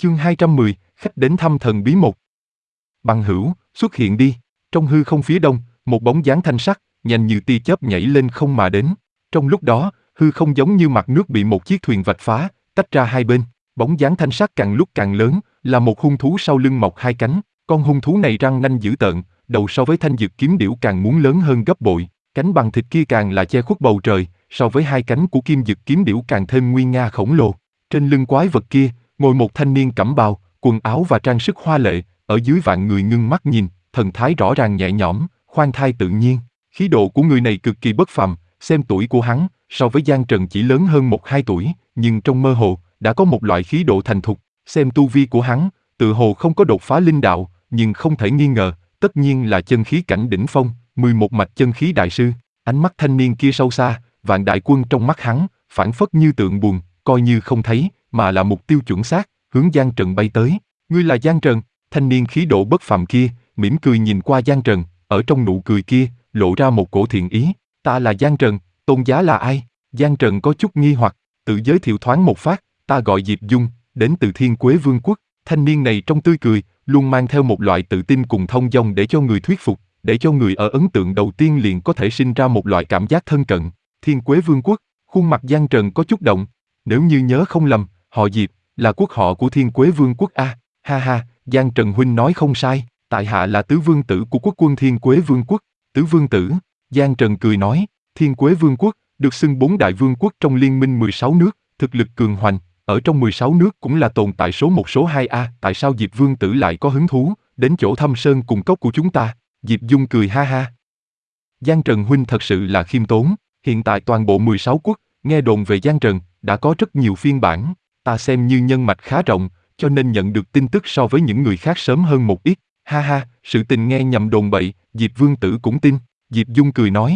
Chương 210, khách đến thăm thần bí một. Bằng hữu, xuất hiện đi. Trong hư không phía đông, một bóng dáng thanh sắc, nhanh như tia chớp nhảy lên không mà đến. Trong lúc đó, hư không giống như mặt nước bị một chiếc thuyền vạch phá, tách ra hai bên. Bóng dáng thanh sắc càng lúc càng lớn, là một hung thú sau lưng mọc hai cánh. Con hung thú này răng nanh dữ tợn, đầu so với thanh dực kiếm điểu càng muốn lớn hơn gấp bội. Cánh bằng thịt kia càng là che khuất bầu trời, so với hai cánh của kim dực kiếm điểu càng thêm nguy nga khổng lồ. Trên lưng quái vật kia, ngồi một thanh niên cẩm bào, quần áo và trang sức hoa lệ, ở dưới vạn người ngưng mắt nhìn, thần thái rõ ràng nhẹ nhõm, khoan thai tự nhiên. Khí độ của người này cực kỳ bất phàm, xem tuổi của hắn, so với Giang Trần chỉ lớn hơn 1-2 tuổi, nhưng trong mơ hồ, đã có một loại khí độ thành thục. Xem tu vi của hắn, tự hồ không có đột phá linh đạo, nhưng không thể nghi ngờ, tất nhiên là chân khí cảnh đỉnh phong, 11 mạch chân khí đại sư. Ánh mắt thanh niên kia sâu xa, vạn đại quân trong mắt hắn, phảng phất như tượng buồn, coi như không thấy, mà là mục tiêu chuẩn xác, hướng Giang Trần bay tới. Ngươi là Giang Trần? Thanh niên khí độ bất phàm kia, mỉm cười nhìn qua Giang Trần, ở trong nụ cười kia, lộ ra một cổ thiện ý. Ta là Giang Trần, tôn giá là ai? Giang Trần có chút nghi hoặc, tự giới thiệu thoáng một phát, ta gọi Diệp Dung, đến từ Thiên Quế Vương quốc. Thanh niên này trong tươi cười, luôn mang theo một loại tự tin cùng thông dong để cho người thuyết phục, để cho người ở ấn tượng đầu tiên liền có thể sinh ra một loại cảm giác thân cận. Thiên Quế Vương quốc, khuôn mặt Giang Trần có chút động. Nếu như nhớ không lầm, họ Diệp, là quốc họ của Thiên Quế Vương quốc a. Ha ha, Giang Trần huynh nói không sai, tại hạ là tứ vương tử của quốc quân Thiên Quế Vương quốc. Tứ vương tử? Giang Trần cười nói, Thiên Quế Vương quốc, được xưng 4 đại vương quốc trong liên minh 16 nước, thực lực cường hoành, ở trong 16 nước cũng là tồn tại số 1 số 2 a. Tại sao Diệp vương tử lại có hứng thú đến chỗ thâm sơn cùng cốc của chúng ta? Diệp Dung cười ha ha. Giang Trần huynh thật sự là khiêm tốn, hiện tại toàn bộ 16 quốc, nghe đồn về Giang Trần, đã có rất nhiều phiên bản, ta xem như nhân mạch khá rộng, cho nên nhận được tin tức so với những người khác sớm hơn một ít. Ha ha, sự tình nghe nhầm đồn bậy, Diệp vương tử cũng tin. Diệp Dung cười nói.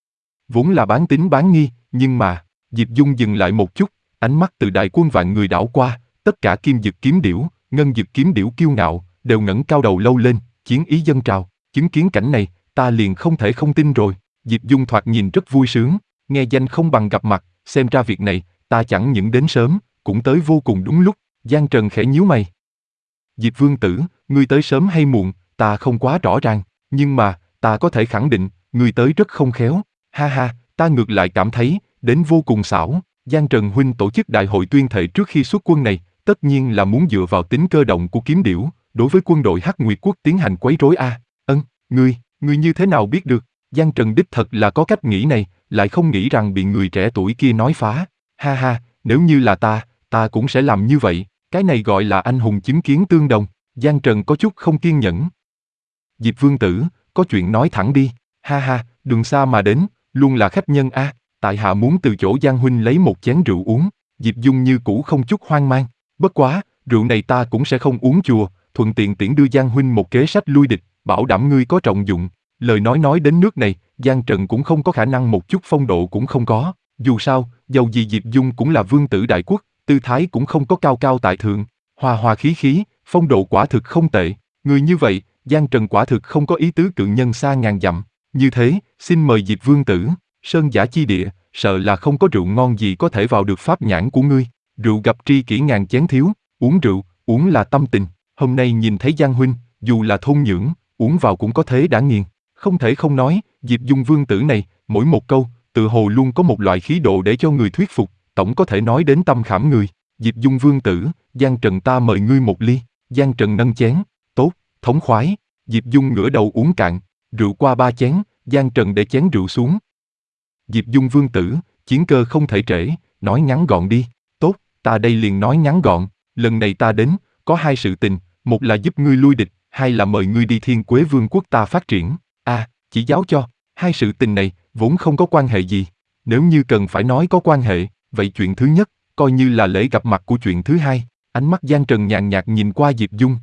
Vốn là bán tín bán nghi, nhưng mà, Diệp Dung dừng lại một chút, ánh mắt từ đại quân vạn người đảo qua, tất cả kim dực kiếm điểu, ngân dực kiếm điểu kiêu ngạo, đều ngẩng cao đầu lâu lên, chiến ý dâng trào. Chứng kiến cảnh này, ta liền không thể không tin rồi. Diệp Dung thoạt nhìn rất vui sướng, nghe danh không bằng gặp mặt, xem ra việc này, ta chẳng những đến sớm, cũng tới vô cùng đúng lúc. Giang Trần khẽ nhíu mày. Diệp vương tử, ngươi tới sớm hay muộn, ta không quá rõ ràng, nhưng mà, ta có thể khẳng định, ngươi tới rất không khéo. Ha ha, ta ngược lại cảm thấy, đến vô cùng xảo. Giang Trần huynh tổ chức đại hội tuyên thệ trước khi xuất quân này, tất nhiên là muốn dựa vào tính cơ động của kiếm điểu, đối với quân đội Hắc Nguyệt quốc tiến hành quấy rối a. Ngươi như thế nào biết được? Giang Trần đích thật là có cách nghĩ này, lại không nghĩ rằng bị người trẻ tuổi kia nói phá. Ha ha, nếu như là ta cũng sẽ làm như vậy, cái này gọi là anh hùng chứng kiến tương đồng. Giang Trần có chút không kiên nhẫn. Diệp vương tử, có chuyện nói thẳng đi. Ha ha, đường xa mà đến, luôn là khách nhân a. Tại hạ muốn từ chỗ Giang huynh lấy một chén rượu uống. Diệp Dung như cũ không chút hoang mang. Bất quá, rượu này ta cũng sẽ không uống chùa, thuận tiện tiễn đưa Giang huynh một kế sách lui địch, bảo đảm ngươi có trọng dụng. Lời nói đến nước này, Giang Trần cũng không có khả năng một chút phong độ cũng không có. Dù sao, dầu gì Diệp Dung cũng là vương tử đại quốc, tư thái cũng không có cao cao tại thượng, hòa khí, phong độ quả thực không tệ. Người như vậy, Giang Trần quả thực không có ý tứ cự nhân xa ngàn dặm. Như thế, xin mời Diệp vương tử, sơn giả chi địa, sợ là không có rượu ngon gì có thể vào được pháp nhãn của ngươi. Rượu gặp tri kỷ ngàn chén thiếu, uống rượu, uống là tâm tình. Hôm nay nhìn thấy Giang huynh, dù là thôn nhưỡng, uống vào cũng có thế đã nghiền. Không thể không nói, Diệp Dung vương tử này, mỗi một câu, tự hồ luôn có một loại khí độ để cho người thuyết phục, tổng có thể nói đến tâm khảm người. Diệp Dung vương tử, Giang Trần ta mời ngươi một ly. Giang Trần nâng chén, tốt, thống khoái. Diệp Dung ngửa đầu uống cạn, rượu qua 3 chén, Giang Trần để chén rượu xuống. Diệp Dung vương tử, chiến cơ không thể trễ, nói ngắn gọn đi. Tốt, ta đây liền nói ngắn gọn, lần này ta đến, có 2 sự tình, một là giúp ngươi lui địch, 2 là mời ngươi đi Thiên Quế Vương quốc ta phát triển. Chỉ giáo cho, 2 sự tình này, vốn không có quan hệ gì. Nếu như cần phải nói có quan hệ, vậy chuyện thứ nhất, coi như là lễ gặp mặt của chuyện thứ hai. Ánh mắt Giang Trần nhàn nhạt nhìn qua Diệp Dung.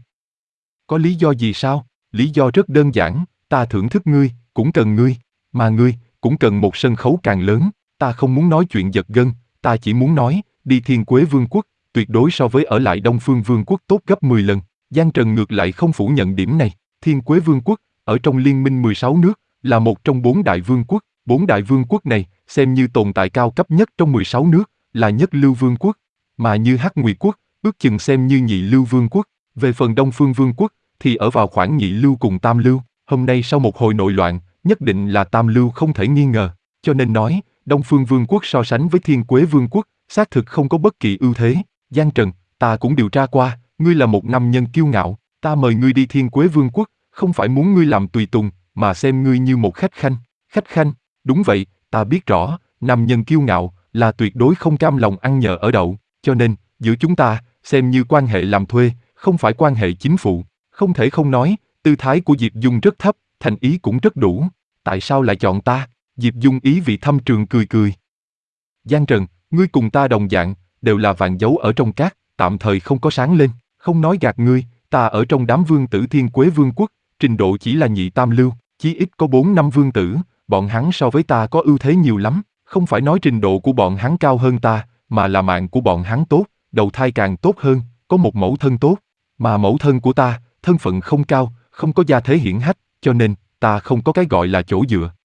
Có lý do gì sao? Lý do rất đơn giản, ta thưởng thức ngươi, cũng cần ngươi, mà ngươi, cũng cần một sân khấu càng lớn. Ta không muốn nói chuyện giật gân, ta chỉ muốn nói, đi Thiên Quế Vương quốc, tuyệt đối so với ở lại Đông Phương Vương quốc tốt gấp 10 lần. Giang Trần ngược lại không phủ nhận điểm này. Thiên Quế Vương quốc, ở trong liên minh 16 nước, là một trong 4 đại vương quốc. 4 đại vương quốc này, xem như tồn tại cao cấp nhất trong 16 nước, là nhất lưu vương quốc. Mà như Hắc Nguyệt quốc, ước chừng xem như nhị lưu vương quốc. Về phần Đông Phương Vương quốc, thì ở vào khoảng nhị lưu cùng tam lưu. Hôm nay sau một hồi nội loạn, nhất định là tam lưu không thể nghi ngờ. Cho nên nói, Đông Phương Vương quốc so sánh với Thiên Quế Vương quốc, xác thực không có bất kỳ ưu thế. Giang Trần, ta cũng điều tra qua, ngươi là một nam nhân kiêu ngạo, ta mời ngươi đi Thiên Quế Vương quốc, không phải muốn ngươi làm tùy tùng, mà xem ngươi như một khách khanh. Khách khanh, đúng vậy, ta biết rõ, nam nhân kiêu ngạo là tuyệt đối không cam lòng ăn nhờ ở đậu, cho nên, giữa chúng ta, xem như quan hệ làm thuê, không phải quan hệ chính phụ. Không thể không nói, tư thái của Diệp Dung rất thấp, thành ý cũng rất đủ. Tại sao lại chọn ta? Diệp Dung ý vị thâm trường cười cười. Giang Trần, ngươi cùng ta đồng dạng, đều là vạn dấu ở trong cát, tạm thời không có sáng lên. Không nói gạt ngươi, ta ở trong đám vương tử Thiên Quế Vương quốc, trình độ chỉ là nhị tam lưu, chí ít có 4 năm vương tử, bọn hắn so với ta có ưu thế nhiều lắm. Không phải nói trình độ của bọn hắn cao hơn ta, mà là mạng của bọn hắn tốt, đầu thai càng tốt hơn, có một mẫu thân tốt. Mà mẫu thân của ta, thân phận không cao, không có gia thế hiển hách, cho nên, ta không có cái gọi là chỗ dựa.